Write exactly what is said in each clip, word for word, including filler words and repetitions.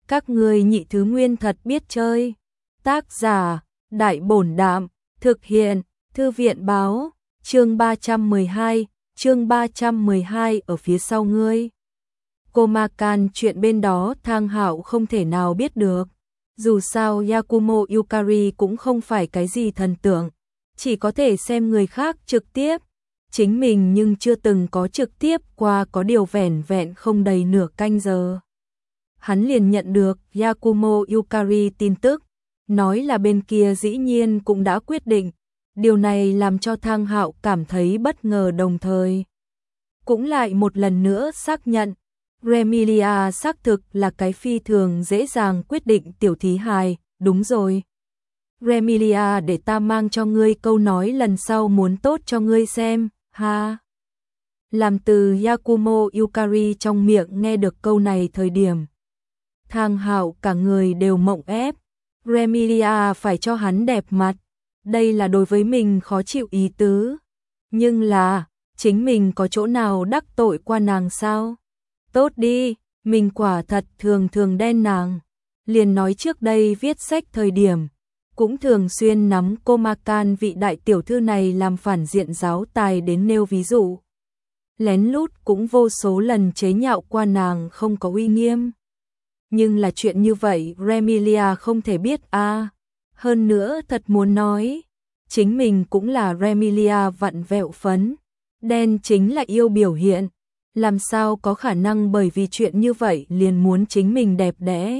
Các ngươi nhị thứ nguyên thật biết chơi. Tác giả, Đại Bổn Đạm, thực hiện, Thư viện Báo, chương ba trăm mười hai, chương ba trăm mười hai ở phía sau ngươi. Komakan chuyện bên đó Thang Hạo không thể nào biết được. Dù sao Yakumo Yukari cũng không phải cái gì thần tượng, chỉ có thể xem người khác trực tiếp. Chính mình nhưng chưa từng có trực tiếp qua, có điều vẻn vẹn không đầy nửa canh giờ. Hắn liền nhận được Yakumo Yukari tin tức, nói là bên kia dĩ nhiên cũng đã quyết định. Điều này làm cho Thang Hạo cảm thấy bất ngờ, đồng thời cũng lại một lần nữa xác nhận Remilia xác thực là cái phi thường dễ dàng quyết định tiểu thí hài. Đúng rồi, Remilia, để ta mang cho ngươi câu nói lần sau muốn tốt cho ngươi xem, ha. Làm từ Yakumo Yukari trong miệng nghe được câu này thời điểm, Thang Hạo cả người đều mộng ép. Remilia phải cho hắn đẹp mặt, đây là đối với mình khó chịu ý tứ. Nhưng là, chính mình có chỗ nào đắc tội qua nàng sao? Tốt đi, mình quả thật thường thường đen nàng. Liền nói trước đây viết sách thời điểm, cũng thường xuyên nắm Komakan vị đại tiểu thư này làm phản diện giáo tài đến nêu ví dụ. Lén lút cũng vô số lần chế nhạo qua nàng không có uy nghiêm. Nhưng là chuyện như vậy Remilia không thể biết a. À. Hơn nữa thật muốn nói, chính mình cũng là Remilia vặn vẹo phấn. Đen chính là yêu biểu hiện. Làm sao có khả năng bởi vì chuyện như vậy liền muốn chính mình đẹp đẽ.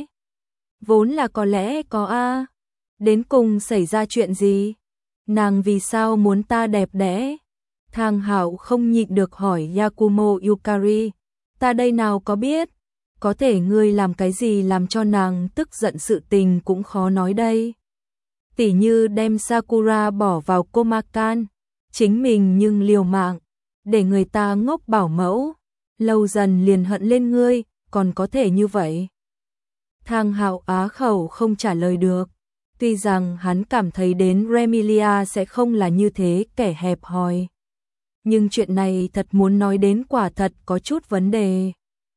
Vốn là có lẽ có a. À. Đến cùng xảy ra chuyện gì? Nàng vì sao muốn ta đẹp đẽ? Thang Hạo không nhịn được hỏi Yakumo Yukari. Ta đây nào có biết? Có thể ngươi làm cái gì làm cho nàng tức giận sự tình cũng khó nói đây. Tỉ như đem Sakura bỏ vào Komakan, chính mình nhưng liều mạng, để người ta ngốc bảo mẫu, lâu dần liền hận lên ngươi, còn có thể như vậy. Thang Hạo á khẩu không trả lời được, tuy rằng hắn cảm thấy đến Remilia sẽ không là như thế kẻ hẹp hòi. Nhưng chuyện này thật muốn nói đến quả thật có chút vấn đề.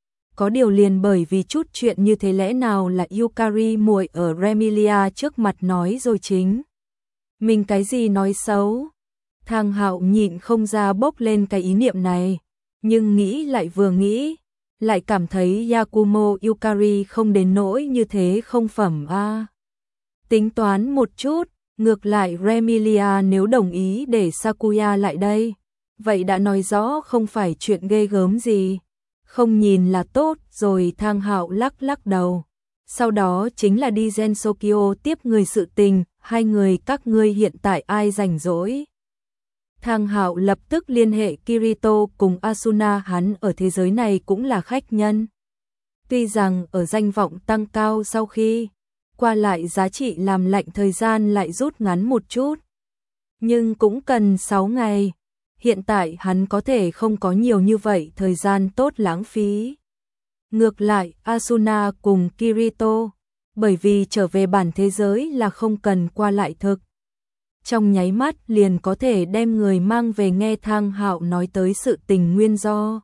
Có điều liền bởi vì chút chuyện như thế lẽ nào là Yukari muội ở Remilia trước mặt nói rồi chính. Mình cái gì nói xấu? Thang Hạo nhịn không ra bốc lên cái ý niệm này, nhưng nghĩ lại vừa nghĩ, lại cảm thấy Yakumo Yukari không đến nỗi như thế không phẩm a. À. Tính toán một chút, ngược lại Remilia nếu đồng ý để Sakuya lại đây, vậy đã nói rõ không phải chuyện ghê gớm gì. Không nhìn là tốt rồi. Thang Hạo lắc lắc đầu. Sau đó chính là đi Gensokyo tiếp người sự tình, hai người các ngươi hiện tại ai rảnh rỗi. Thang Hạo lập tức liên hệ Kirito cùng Asuna, hắn ở thế giới này cũng là khách nhân. Tuy rằng ở danh vọng tăng cao sau khi qua lại giá trị làm lạnh thời gian lại rút ngắn một chút, nhưng cũng cần sáu ngày. Hiện tại hắn có thể không có nhiều như vậy thời gian tốt lãng phí. Ngược lại Asuna cùng Kirito, bởi vì trở về bản thế giới là không cần qua lại thực. Trong nháy mắt liền có thể đem người mang về nghe Thang Hạo nói tới sự tình nguyên do.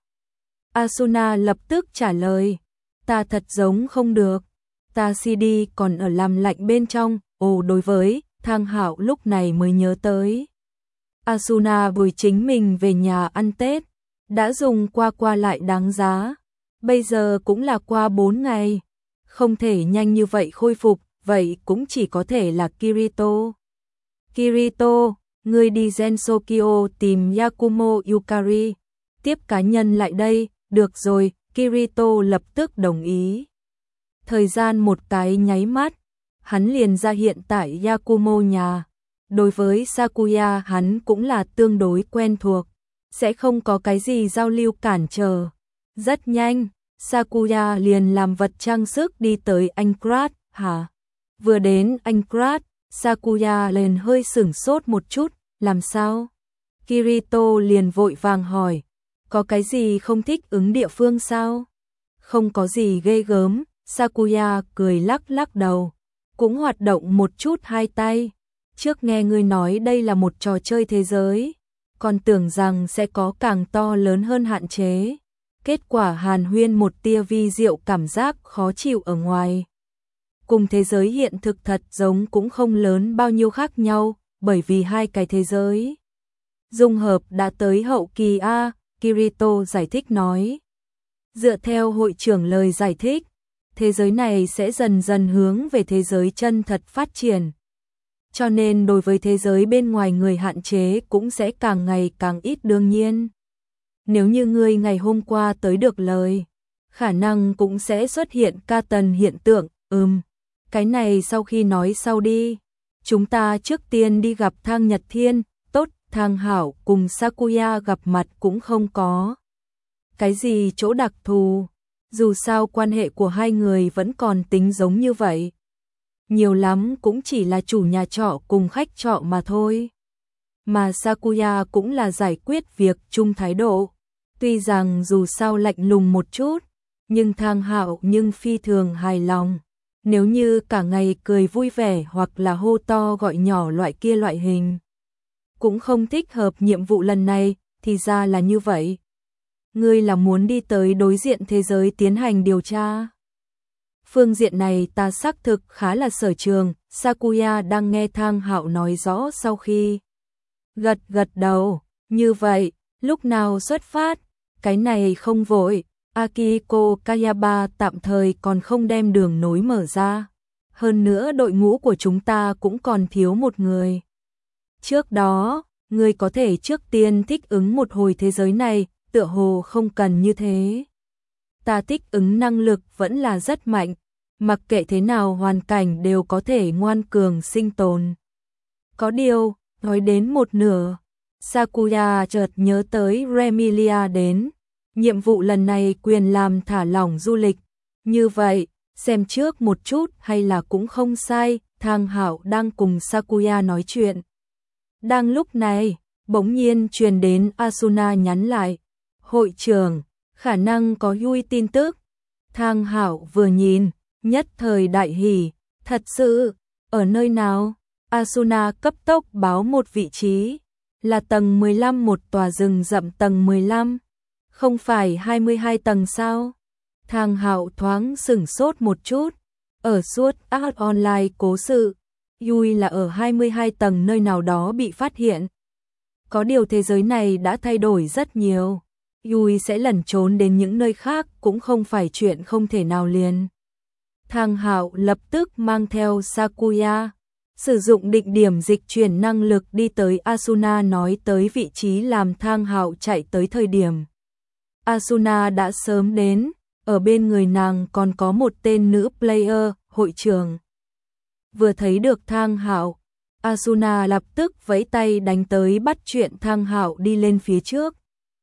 Asuna lập tức trả lời, ta thật giống không được, ta xê đê còn ở làm lạnh bên trong. Ồ, đối với Thang Hạo lúc này mới nhớ tới. Asuna vừa chính mình về nhà ăn Tết, đã dùng qua qua lại đáng giá. Bây giờ cũng là qua bốn ngày, không thể nhanh như vậy khôi phục, vậy cũng chỉ có thể là Kirito. Kirito, ngươi đi Gensokyo tìm Yakumo Yukari, tiếp cá nhân lại đây. Được rồi, Kirito lập tức đồng ý. Thời gian một cái nháy mắt, hắn liền ra hiện tại Yakumo nhà. Đối với Sakuya hắn cũng là tương đối quen thuộc, sẽ không có cái gì giao lưu cản trở. Rất nhanh, Sakuya liền làm vật trang sức đi tới Aincrad. Hả? Vừa đến Aincrad, Sakuya liền hơi sửng sốt một chút. Làm sao? Kirito liền vội vàng hỏi, có cái gì không thích ứng địa phương sao? Không có gì ghê gớm. Sakuya cười lắc lắc đầu, cũng hoạt động một chút hai tay. Trước nghe ngươi nói đây là một trò chơi thế giới, còn tưởng rằng sẽ có càng to lớn hơn hạn chế. Kết quả hàn huyên một tia vi diệu cảm giác khó chịu ở ngoài. cùng thế giới hiện thực thật giống cũng không lớn bao nhiêu khác nhau, bởi vì hai cái thế giới dung hợp đã tới hậu kỳ A, Kirito giải thích nói. Dựa theo hội trưởng lời giải thích, thế giới này sẽ dần dần hướng về thế giới chân thật phát triển. Cho nên đối với thế giới bên ngoài người hạn chế cũng sẽ càng ngày càng ít đương nhiên. Nếu như ngươi ngày hôm qua tới được lời, khả năng cũng sẽ xuất hiện ca tần hiện tượng, ừm. Cái này sau khi nói sau đi. Chúng ta trước tiên đi gặp Thang Nhật Thiên, tốt, Thang Hảo cùng Sakuya gặp mặt cũng không có cái gì chỗ đặc thù, dù sao quan hệ của hai người vẫn còn tính giống như vậy. Nhiều lắm cũng chỉ là chủ nhà trọ cùng khách trọ mà thôi. Mà Sakuya cũng là giải quyết việc chung thái độ. Tuy rằng dù sao lạnh lùng một chút, nhưng Thang Hạo nhưng phi thường hài lòng. Nếu như cả ngày cười vui vẻ hoặc là hô to gọi nhỏ loại kia loại hình, cũng không thích hợp nhiệm vụ lần này, thì ra là như vậy. Ngươi là muốn đi tới đối diện thế giới tiến hành điều tra. Phương diện này ta xác thực khá là sở trường, Sakuya đang nghe Thang Hạo nói rõ sau khi gật gật đầu, như vậy, lúc nào xuất phát, cái này không vội, Akiko Kayaba tạm thời còn không đem đường nối mở ra, hơn nữa đội ngũ của chúng ta cũng còn thiếu một người. Trước đó, ngươi có thể trước tiên thích ứng một hồi thế giới này, tựa hồ không cần như thế. Ta thích ứng năng lực vẫn là rất mạnh, mặc kệ thế nào hoàn cảnh đều có thể ngoan cường sinh tồn. Có điều, nói đến một nửa, Sakuya chợt nhớ tới Remilia đến. Nhiệm vụ lần này quyền làm thả lỏng du lịch. Như vậy, xem trước một chút hay là cũng không sai, Thang Hạo đang cùng Sakuya nói chuyện. Đang lúc này, bỗng nhiên truyền đến Asuna nhắn lại. Hội trưởng, khả năng có Yui tin tức. Thang Hạo vừa nhìn, nhất thời đại hỉ, thật sự, ở nơi nào? Asuna cấp tốc báo một vị trí, là tầng mười lăm một tòa rừng rậm tầng mười lăm, không phải hai mươi hai tầng sao? Thang Hạo thoáng sửng sốt một chút, ở suốt Art Online cố sự, Yui là ở hai mươi hai tầng nơi nào đó bị phát hiện. Có điều thế giới này đã thay đổi rất nhiều. Yui sẽ lẩn trốn đến những nơi khác cũng không phải chuyện không thể nào liền. Thang Hạo lập tức mang theo Sakuya, sử dụng định điểm dịch chuyển năng lực đi tới Asuna nói tới vị trí làm Thang Hạo chạy tới thời điểm. Asuna đã sớm đến, ở bên người nàng còn có một tên nữ player, hội trưởng. Vừa thấy được Thang Hạo, Asuna lập tức vẫy tay đánh tới bắt chuyện Thang Hạo đi lên phía trước.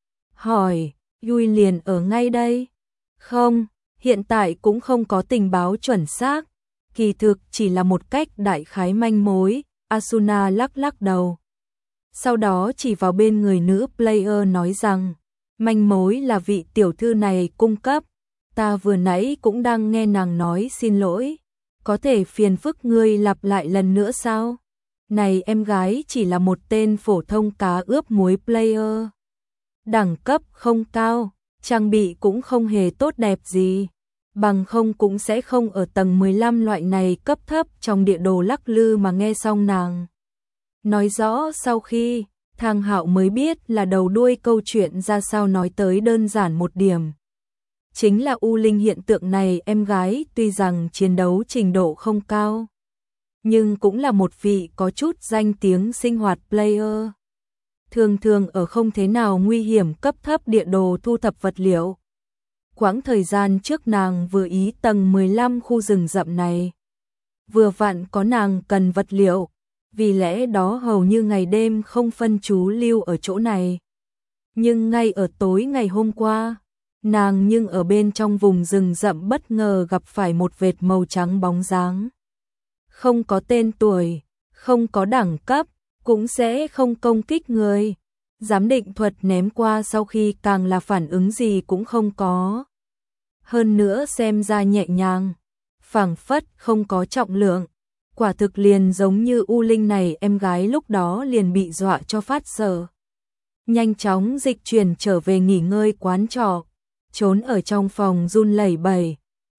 Hỏi, Yui liền ở ngay đây? Không, hiện tại cũng không có tình báo chuẩn xác, kỳ thực chỉ là một cách đại khái manh mối, Asuna lắc lắc đầu. Sau đó chỉ vào bên người nữ player nói rằng, manh mối là vị tiểu thư này cung cấp, ta vừa nãy cũng đang nghe nàng nói xin lỗi, có thể phiền phức ngươi lặp lại lần nữa sao? Này em gái chỉ là một tên phổ thông cá ướp muối player. Đẳng cấp không cao, trang bị cũng không hề tốt đẹp gì, bằng không cũng sẽ không ở tầng mười lăm loại này cấp thấp trong địa đồ lắc lư mà nghe xong nàng nói rõ sau khi, Thang Hạo mới biết là đầu đuôi câu chuyện ra sao nói tới đơn giản một điểm. Chính là U Linh hiện tượng này em gái tuy rằng chiến đấu trình độ không cao, nhưng cũng là một vị có chút danh tiếng sinh hoạt player. Thường thường ở không thế nào nguy hiểm cấp thấp địa đồ thu thập vật liệu. Quãng thời gian trước nàng vừa ý tầng mười lăm khu rừng rậm này. Vừa vặn có nàng cần vật liệu, vì lẽ đó hầu như ngày đêm không phân trú lưu ở chỗ này. Nhưng ngay ở tối ngày hôm qua, nàng nhưng ở bên trong vùng rừng rậm bất ngờ gặp phải một vệt màu trắng bóng dáng. Không có tên tuổi, không có đẳng cấp, cũng sẽ không công kích người. Giám định thuật ném qua sau khi càng là phản ứng gì cũng không có. Hơn nữa xem ra nhẹ nhàng, phảng phất không có trọng lượng. Quả thực liền giống như U Linh này em gái lúc đó liền bị dọa cho phát sợ. Nhanh chóng dịch chuyển trở về nghỉ ngơi quán trọ, trốn ở trong phòng run lẩy bẩy.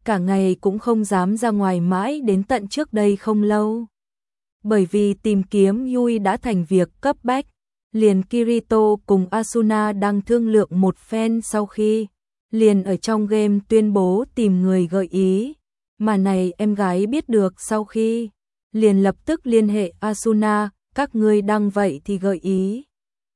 cả ngày cũng không dám ra ngoài mãi đến tận trước đây không lâu. Bởi vì tìm kiếm Yui đã thành việc cấp bách, liền Kirito cùng Asuna đang thương lượng một phen sau khi liền ở trong game tuyên bố tìm người gợi ý, mà này em gái biết được sau khi liền lập tức liên hệ Asuna, các ngươi đăng vậy thì gợi ý.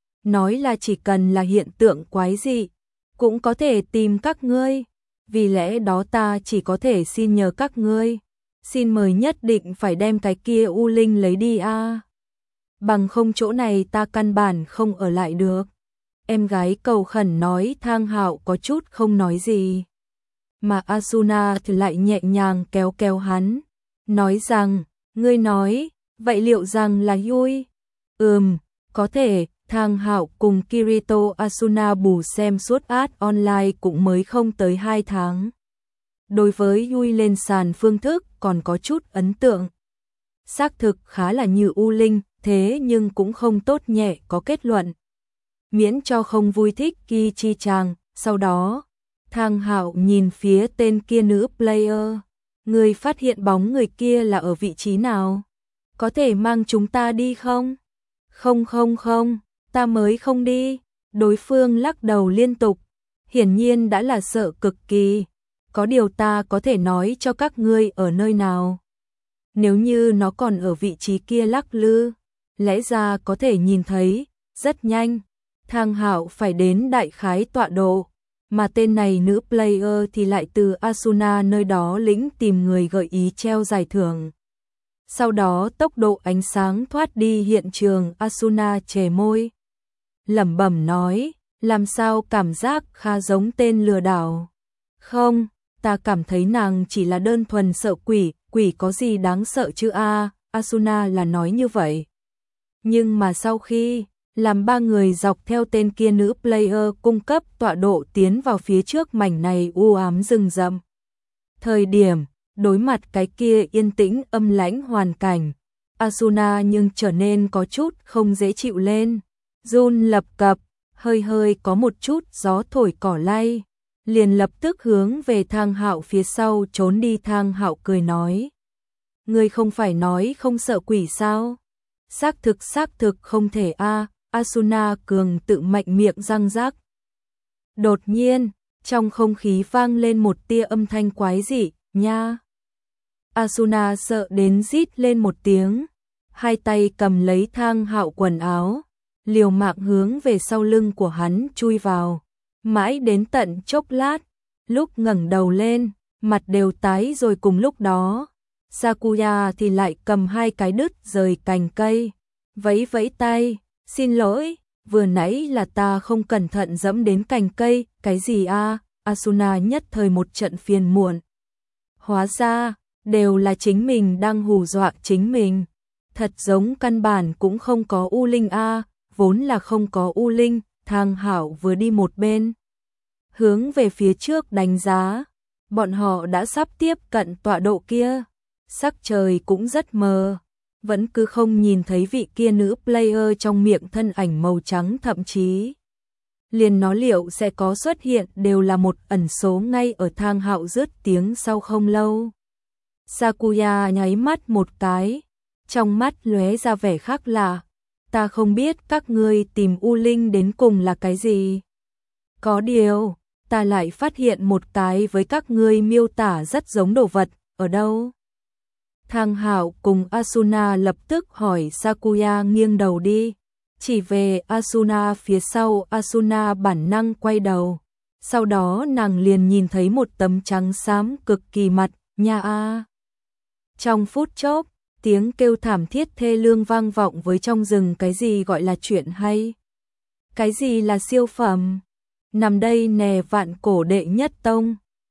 Nói là chỉ cần là hiện tượng quái dị, cũng có thể tìm các ngươi, vì lẽ đó ta chỉ có thể xin nhờ các ngươi, xin mời nhất định phải đem cái kia U Linh lấy đi a. À. Bằng không chỗ này ta căn bản không ở lại được. Em gái cầu khẩn nói. Thang Hạo có chút không nói gì. Mà Asuna thì lại nhẹ nhàng kéo kéo hắn, nói rằng, ngươi nói, vậy liệu rằng là Yui? Ừm, có thể. Thang Hạo cùng Kirito Asuna bù xem suốt ad online cũng mới không tới hai tháng. Đối với Yui lên sàn phương thức còn có chút ấn tượng. Xác thực khá là như U Linh, thế nhưng cũng không tốt nhẹ có kết luận. Miễn cho không vui thích Ki Chi chàng, sau đó, Thang Hạo nhìn phía tên kia nữ player. Người phát hiện bóng người kia là ở vị trí nào? Có thể mang chúng ta đi không? Không không không, ta mới không đi. Đối phương lắc đầu liên tục, hiển nhiên đã là sợ cực kỳ. Có điều ta có thể nói cho các ngươi ở nơi nào. Nếu như nó còn ở vị trí kia lắc lư, lẽ ra có thể nhìn thấy, rất nhanh. Thang Hạo phải đến đại khái tọa độ, mà tên này nữ player thì lại từ Asuna nơi đó lĩnh tìm người gợi ý treo giải thưởng. Sau đó tốc độ ánh sáng thoát đi hiện trường. Asuna chề môi, lẩm bẩm nói, làm sao cảm giác khá giống tên lừa đảo. Không, ta cảm thấy nàng chỉ là đơn thuần sợ quỷ, quỷ có gì đáng sợ chứ a? À, Asuna là nói như vậy. Nhưng mà sau khi làm ba người dọc theo tên kia nữ player cung cấp tọa độ tiến vào phía trước mảnh này u ám rừng rậm. Thời điểm đối mặt cái kia yên tĩnh âm lãnh hoàn cảnh, Asuna nhưng trở nên có chút không dễ chịu lên, run lập cập, hơi hơi có một chút gió thổi cỏ lay, liền lập tức hướng về Thang Hạo phía sau trốn đi. Thang Hạo cười nói, ngươi không phải nói không sợ quỷ sao? Xác thực xác thực không thể a. À. Asuna cường tự mạnh miệng răng rắc. Đột nhiên, trong không khí vang lên một tia âm thanh quái dị, nha. Asuna sợ đến rít lên một tiếng, hai tay cầm lấy Thang Hạo quần áo, liều mạng hướng về sau lưng của hắn chui vào, mãi đến tận chốc lát, lúc ngẩng đầu lên, mặt đều tái rồi. Cùng lúc đó, Sakuya thì lại cầm hai cái đứt rời cành cây, vẫy vẫy tay, xin lỗi, vừa nãy là ta không cẩn thận dẫm đến cành cây. Cái gì a? À? Asuna nhất thời một trận phiền muộn. Hóa ra, đều là chính mình đang hù dọa chính mình. Thật giống căn bản cũng không có U Linh a, à, vốn là không có U Linh. Thang Hạo vừa đi một bên, hướng về phía trước đánh giá, bọn họ đã sắp tiếp cận tọa độ kia, sắc trời cũng rất mờ, vẫn cứ không nhìn thấy vị kia nữ player trong miệng thân ảnh màu trắng, thậm chí liền nó liệu sẽ có xuất hiện đều là một ẩn số. Ngay ở Thang Hạo rớt tiếng sau không lâu, Sakuya nháy mắt một cái, trong mắt lóe ra vẻ khác lạ. Ta không biết các ngươi tìm U Linh đến cùng là cái gì. Có điều, ta lại phát hiện một cái với các ngươi miêu tả rất giống đồ vật, ở đâu? Thang Hạo cùng Asuna lập tức hỏi. Sakuya nghiêng đầu đi, chỉ về Asuna phía sau. Asuna bản năng quay đầu, sau đó nàng liền nhìn thấy một tấm trắng xám cực kỳ mặt, nha a. Trong phút chốc, tiếng kêu thảm thiết thê lương vang vọng với trong rừng. Cái gì gọi là chuyện hay? Cái gì là siêu phẩm? Nằm đây nè, vạn cổ đệ nhất tông.